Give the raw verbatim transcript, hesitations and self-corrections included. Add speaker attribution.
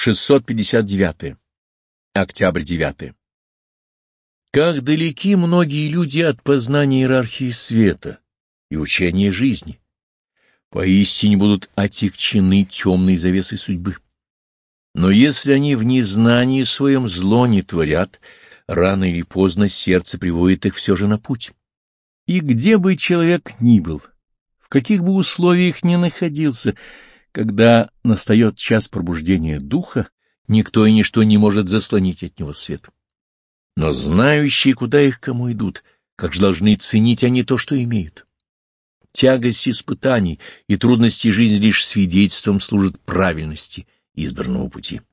Speaker 1: шестьсот пятьдесят девятое. Октябрь девятое. Как далеки многие люди от познания иерархии света и учения жизни, поистине будут отягчены темной завесой судьбы. Но если они в незнании своем зло не творят, рано или поздно сердце приводит их все же на путь. И где бы человек ни был, в каких бы условиях ни находился, когда настает час пробуждения духа, никто и ничто не может заслонить от него свет. Но знающие, куда их кому идут, как же должны ценить они то, что имеют. Тягость испытаний и трудности жизни лишь свидетельством служат правильности избранного пути.